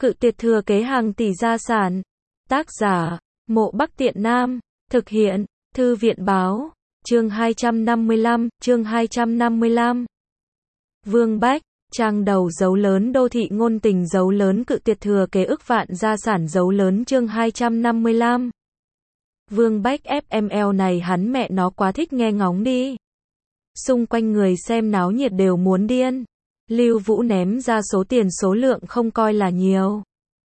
Cự tuyệt thừa kế hàng tỷ gia sản. Tác giả, Mộ Bắc Tiện Nam. Thực hiện, Thư viện báo. Chương 255. Vương Bách, trang đầu dấu lớn đô thị ngôn tình dấu lớn cự tuyệt thừa kế ức vạn gia sản dấu lớn chương 255. Vương Bách FML này hắn mẹ nó quá thích nghe ngóng đi. Xung quanh người xem náo nhiệt đều muốn điên. Lưu Vũ ném ra số tiền số lượng không coi là nhiều.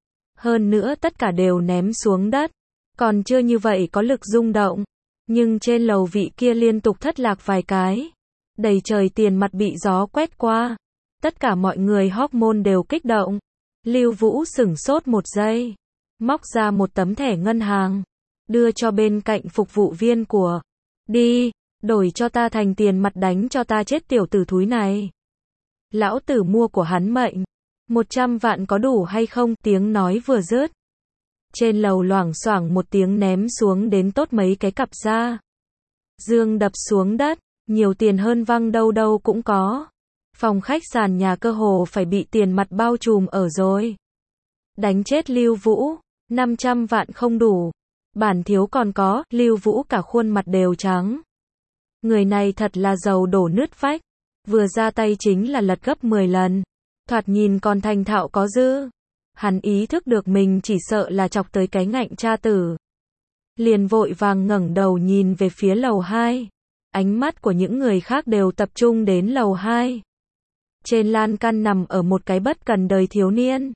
Hơn nữa tất cả đều ném xuống đất. Còn chưa như vậy có lực rung động. Nhưng trên lầu vị kia liên tục thất lạc vài cái. Đầy trời tiền mặt bị gió quét qua. Tất cả mọi người hormone đều kích động. Lưu Vũ sửng sốt một giây. Móc ra một tấm thẻ ngân hàng. Đưa cho bên cạnh phục vụ viên của. Đi, đổi cho ta thành tiền mặt đánh cho ta chết tiểu tử thúi này. Lão tử mua của hắn mệnh. 100 vạn có đủ hay không? Tiếng nói vừa dứt. Trên lầu loảng xoảng một tiếng ném xuống đến tốt mấy cái cặp da. Dương đập xuống đất. Nhiều tiền hơn văng đâu đâu cũng có. Phòng khách sàn nhà cơ hồ phải bị tiền mặt bao trùm ở rồi. Đánh chết Lưu Vũ. 500 vạn không đủ. Bản thiếu còn có. Lưu Vũ cả khuôn mặt đều trắng. Người này thật là giàu đổ nứt vách. Vừa ra tay chính là lật gấp 10 lần. Thoạt nhìn còn thành thạo có dư. Hắn ý thức được mình chỉ sợ là chọc tới cái ngạnh cha tử. Liền vội vàng ngẩng đầu nhìn về phía lầu 2. Ánh mắt của những người khác đều tập trung đến lầu 2. Trên lan can nằm ở một cái bất cần đời thiếu niên.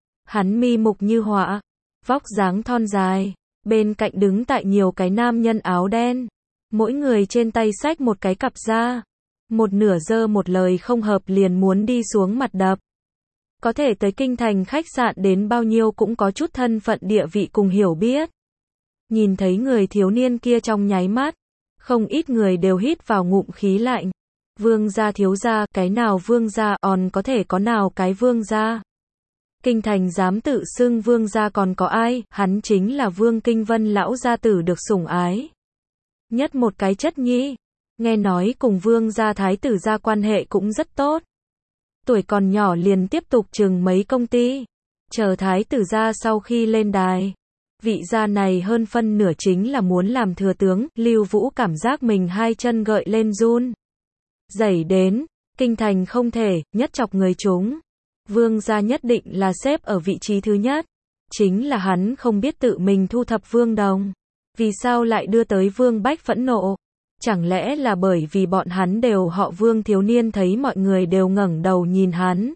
Hắn mi mục như họa. Vóc dáng thon dài. Bên cạnh đứng tại nhiều cái nam nhân áo đen. Mỗi người trên tay xách một cái cặp da. Một nửa dơ một lời không hợp liền muốn đi xuống mặt đập. Có thể tới kinh thành khách sạn đến bao nhiêu cũng có chút thân phận địa vị cùng hiểu biết. Nhìn thấy người thiếu niên kia trong nháy mắt. Không ít người đều hít vào ngụm khí lạnh. Vương gia thiếu gia, cái nào vương gia, còn có thể có nào cái vương gia. Kinh thành dám tự xưng vương gia còn có ai, hắn chính là Vương Kinh Vân lão gia tử được sủng ái. Nhất một cái chất nhi. Nghe nói cùng vương gia thái tử gia quan hệ cũng rất tốt. Tuổi còn nhỏ liền tiếp tục chừng mấy công ty. Chờ thái tử gia sau khi lên đài. Vị gia này hơn phân nửa chính là muốn làm thừa tướng. Lưu Vũ cảm giác mình hai chân gợi lên run. Dậy đến, kinh thành không thể, nhất chọc người chúng. Vương gia nhất định là xếp ở vị trí thứ nhất. Chính là hắn không biết tự mình thu thập Vương Đồng. Vì sao lại đưa tới Vương Bách phẫn nộ? Chẳng lẽ là bởi vì bọn hắn đều họ Vương thiếu niên thấy mọi người đều ngẩng đầu nhìn hắn.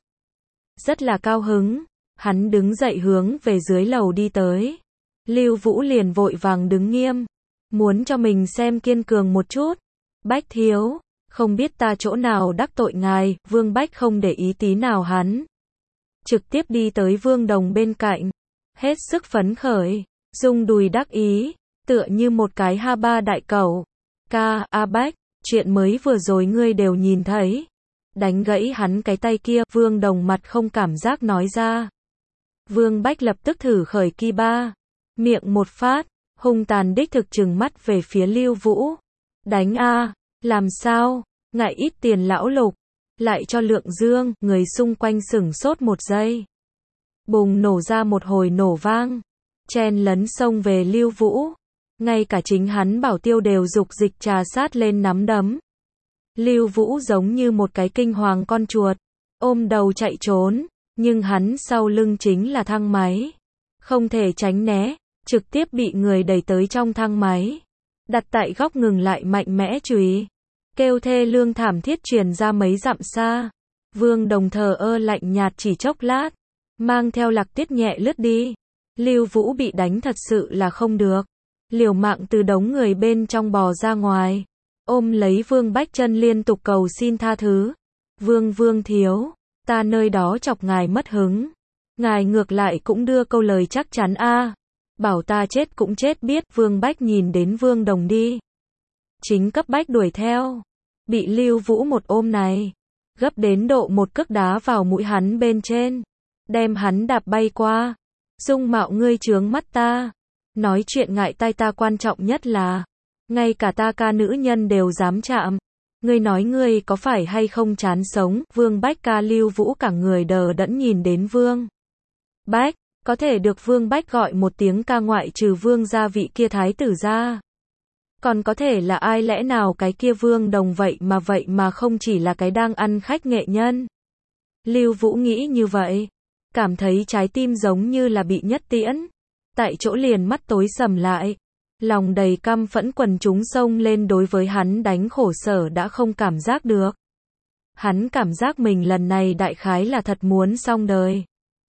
Rất là cao hứng. Hắn đứng dậy hướng về dưới lầu đi tới. Lưu Vũ liền vội vàng đứng nghiêm. Muốn cho mình xem kiên cường một chút. Bách thiếu, không biết ta chỗ nào đắc tội ngài. Vương Bách không để ý tí nào hắn. Trực tiếp đi tới Vương Đồng bên cạnh. Hết sức phấn khởi. Rung đùi đắc ý. Tựa như một cái ha ba đại cẩu. Ca, A Bách, chuyện mới vừa rồi ngươi đều nhìn thấy. Đánh gãy hắn cái tay kia, Vương Đồng mặt không cảm giác nói ra. Vương Bách lập tức thử khởi ki ba. Miệng một phát, hung tàn đích thực trừng mắt về phía Lưu Vũ. Đánh a, làm sao, ngại ít tiền lão lục. Lại cho Lượng Dương, người xung quanh sửng sốt một giây. Bùng nổ ra một hồi nổ vang. Chen lấn xông về Lưu Vũ. Ngay cả chính hắn bảo tiêu đều dục dịch trà sát lên nắm đấm. Lưu Vũ giống như một cái kinh hoàng con chuột. Ôm đầu chạy trốn. Nhưng hắn sau lưng chính là thang máy. Không thể tránh né. Trực tiếp bị người đẩy tới trong thang máy. Đặt tại góc ngừng lại mạnh mẽ chùy. Kêu thê lương thảm thiết truyền ra mấy dặm xa. Vương Đồng thờ ơ lạnh nhạt chỉ chốc lát. Mang theo Lạc Tiết nhẹ lướt đi. Lưu Vũ bị đánh thật sự là không được. Liều mạng từ đống người bên trong bò ra ngoài. Ôm lấy Vương Bách chân liên tục cầu xin tha thứ. Vương thiếu. Ta nơi đó chọc ngài mất hứng. Ngài ngược lại cũng đưa câu lời chắc chắn a. Bảo ta chết cũng chết biết. Vương Bách nhìn đến Vương Đồng đi. Chính cấp bách đuổi theo. Bị Lưu Vũ một ôm này. Gấp đến độ một cước đá vào mũi hắn bên trên. Đem hắn đạp bay qua. Dung mạo ngươi chướng mắt ta. Nói chuyện ngại tai ta quan trọng nhất là. Ngay cả ta ca nữ nhân đều dám chạm. Ngươi nói ngươi có phải hay không chán sống. Vương Bách ca Lưu Vũ cả người đờ đẫn nhìn đến Vương Bách, có thể được Vương Bách gọi một tiếng ca ngoại trừ Vương gia vị kia thái tử ra. Còn có thể là ai, lẽ nào cái kia Vương Đồng vậy mà không chỉ là cái đang ăn khách nghệ nhân. Lưu Vũ nghĩ như vậy, cảm thấy trái tim giống như là bị nhất tiễn. Tại chỗ liền mắt tối sầm lại, lòng đầy căm phẫn, quần chúng xông lên đối với hắn đánh khổ sở đã không cảm giác được. Hắn cảm giác mình lần này đại khái là thật muốn xong đời.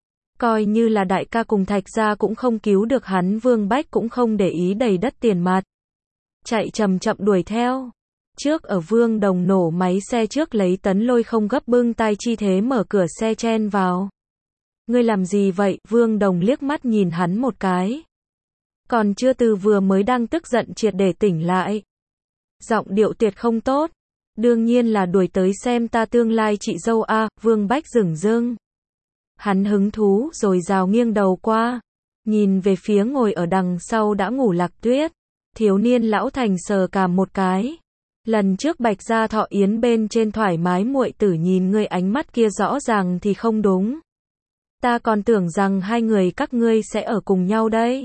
Coi như là đại ca cùng Thạch gia cũng không cứu được hắn, Vương Bách cũng không để ý đầy đất tiền mặt. Chạy chậm chậm đuổi theo. Trước ở Vương Đồng nổ máy xe trước lấy Tấn Lôi không gấp bưng tay chi thế mở cửa xe chen vào. Ngươi làm gì vậy? Vương Đồng liếc mắt nhìn hắn một cái. Còn chưa từ vừa mới đang tức giận triệt để tỉnh lại. Giọng điệu tuyệt không tốt. Đương nhiên là đuổi tới xem ta tương lai chị dâu a. Vương Bách dửng dưng. Hắn hứng thú rồi rào nghiêng đầu qua. Nhìn về phía ngồi ở đằng sau đã ngủ Lạc Tuyết. Thiếu niên lão thành sờ cảm một cái. Lần trước Bạch gia thọ yến bên trên thoải mái, muội tử nhìn ngươi ánh mắt kia rõ ràng thì không đúng. Ta còn tưởng rằng hai người các ngươi sẽ ở cùng nhau đây.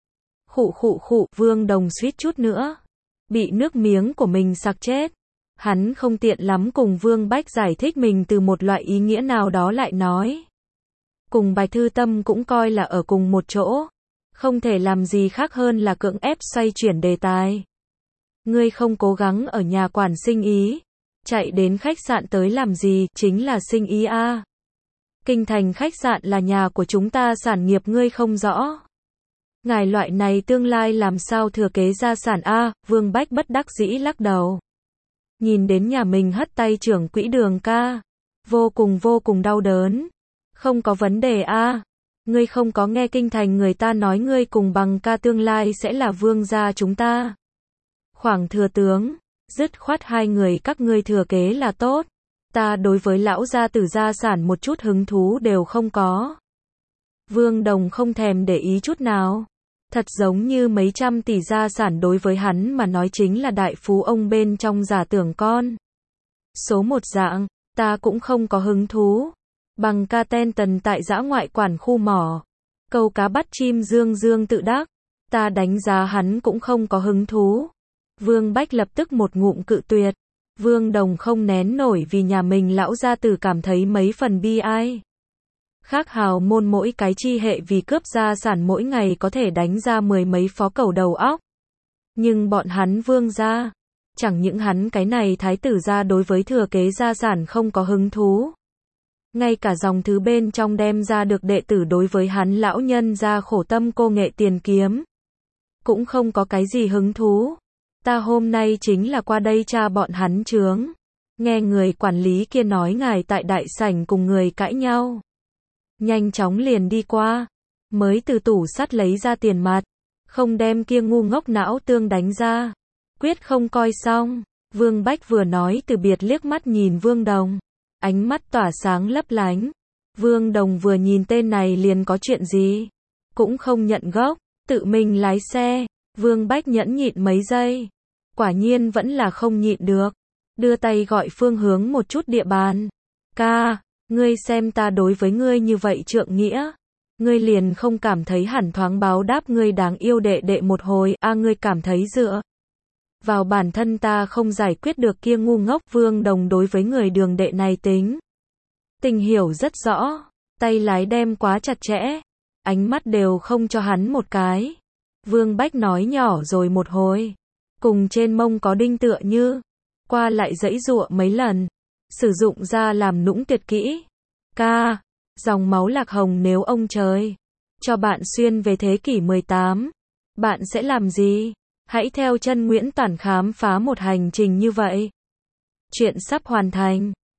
Khụ khụ khụ, Vương Đồng suýt chút nữa bị nước miếng của mình sặc chết. Hắn không tiện lắm cùng Vương Bách giải thích mình từ một loại ý nghĩa nào đó lại nói. Cùng Bạch Thư Tâm cũng coi là ở cùng một chỗ. Không thể làm gì khác hơn là cưỡng ép xoay chuyển đề tài. Ngươi không cố gắng ở nhà quản sinh ý. Chạy đến khách sạn tới làm gì, chính là sinh ý a. Kinh thành khách sạn là nhà của chúng ta, sản nghiệp ngươi không rõ. Ngài loại này tương lai làm sao thừa kế gia sản a. Vương Bách bất đắc dĩ lắc đầu. Nhìn đến nhà mình hất tay trưởng quỹ Đường ca. Vô cùng đau đớn. Không có vấn đề a. Ngươi không có nghe kinh thành người ta nói ngươi cùng Bằng ca tương lai sẽ là vương gia chúng ta. Khoảng thừa tướng, dứt khoát hai người các ngươi thừa kế là tốt. Ta đối với lão gia tử gia sản một chút hứng thú đều không có. Vương Đồng không thèm để ý chút nào. Thật giống như mấy trăm tỷ gia sản đối với hắn mà nói chính là đại phú ông bên trong giả tưởng con. Số một dạng, ta cũng không có hứng thú. Bằng ca ten tần tại dã ngoại quản khu mỏ. Câu cá bắt chim dương tự đắc. Ta đánh giá hắn cũng không có hứng thú. Vương Bách lập tức một ngụm cự tuyệt. Vương Đồng không nén nổi vì nhà mình lão gia tử cảm thấy mấy phần bi ai. Khác hào môn mỗi cái chi hệ vì cướp gia sản mỗi ngày có thể đánh ra mười mấy phó cầu đầu óc. Nhưng bọn hắn Vương gia, chẳng những hắn cái này thái tử gia đối với thừa kế gia sản không có hứng thú. Ngay cả dòng thứ bên trong đem ra được đệ tử đối với hắn lão nhân gia khổ tâm cô nghệ tiền kiếm. Cũng không có cái gì hứng thú. Ta hôm nay chính là qua đây tra bọn hắn chướng. Nghe người quản lý kia nói ngài tại đại sảnh cùng người cãi nhau. Nhanh chóng liền đi qua. Mới từ tủ sắt lấy ra tiền mặt. Không đem kia ngu ngốc não tương đánh ra. Quyết không coi xong. Vương Bách vừa nói từ biệt liếc mắt nhìn Vương Đồng. Ánh mắt tỏa sáng lấp lánh. Vương Đồng vừa nhìn tên này liền có chuyện gì. Cũng không nhận gốc. Tự mình lái xe. Vương Bách nhẫn nhịn mấy giây. Quả nhiên vẫn là không nhịn được. Đưa tay gọi phương hướng một chút địa bàn. Ca, ngươi xem ta đối với ngươi như vậy trượng nghĩa. Ngươi liền không cảm thấy hẳn thoáng báo đáp ngươi đáng yêu đệ đệ một hồi. Ngươi cảm thấy dựa vào bản thân ta không giải quyết được kia ngu ngốc. Vương Đồng đối với người đường đệ này tình hiểu rất rõ. Tay lái đem quá chặt chẽ. Ánh mắt đều không cho hắn một cái. Vương Bách nói nhỏ rồi một hồi. Cùng trên mông có đinh tựa như. Qua lại giãy giụa mấy lần. Sử dụng ra làm nũng tuyệt kỹ. Ca, dòng máu Lạc Hồng nếu ông trời cho bạn xuyên về thế kỷ 18. Bạn sẽ làm gì? Hãy theo chân Nguyễn Toản khám phá một hành trình như vậy. Chuyện sắp hoàn thành.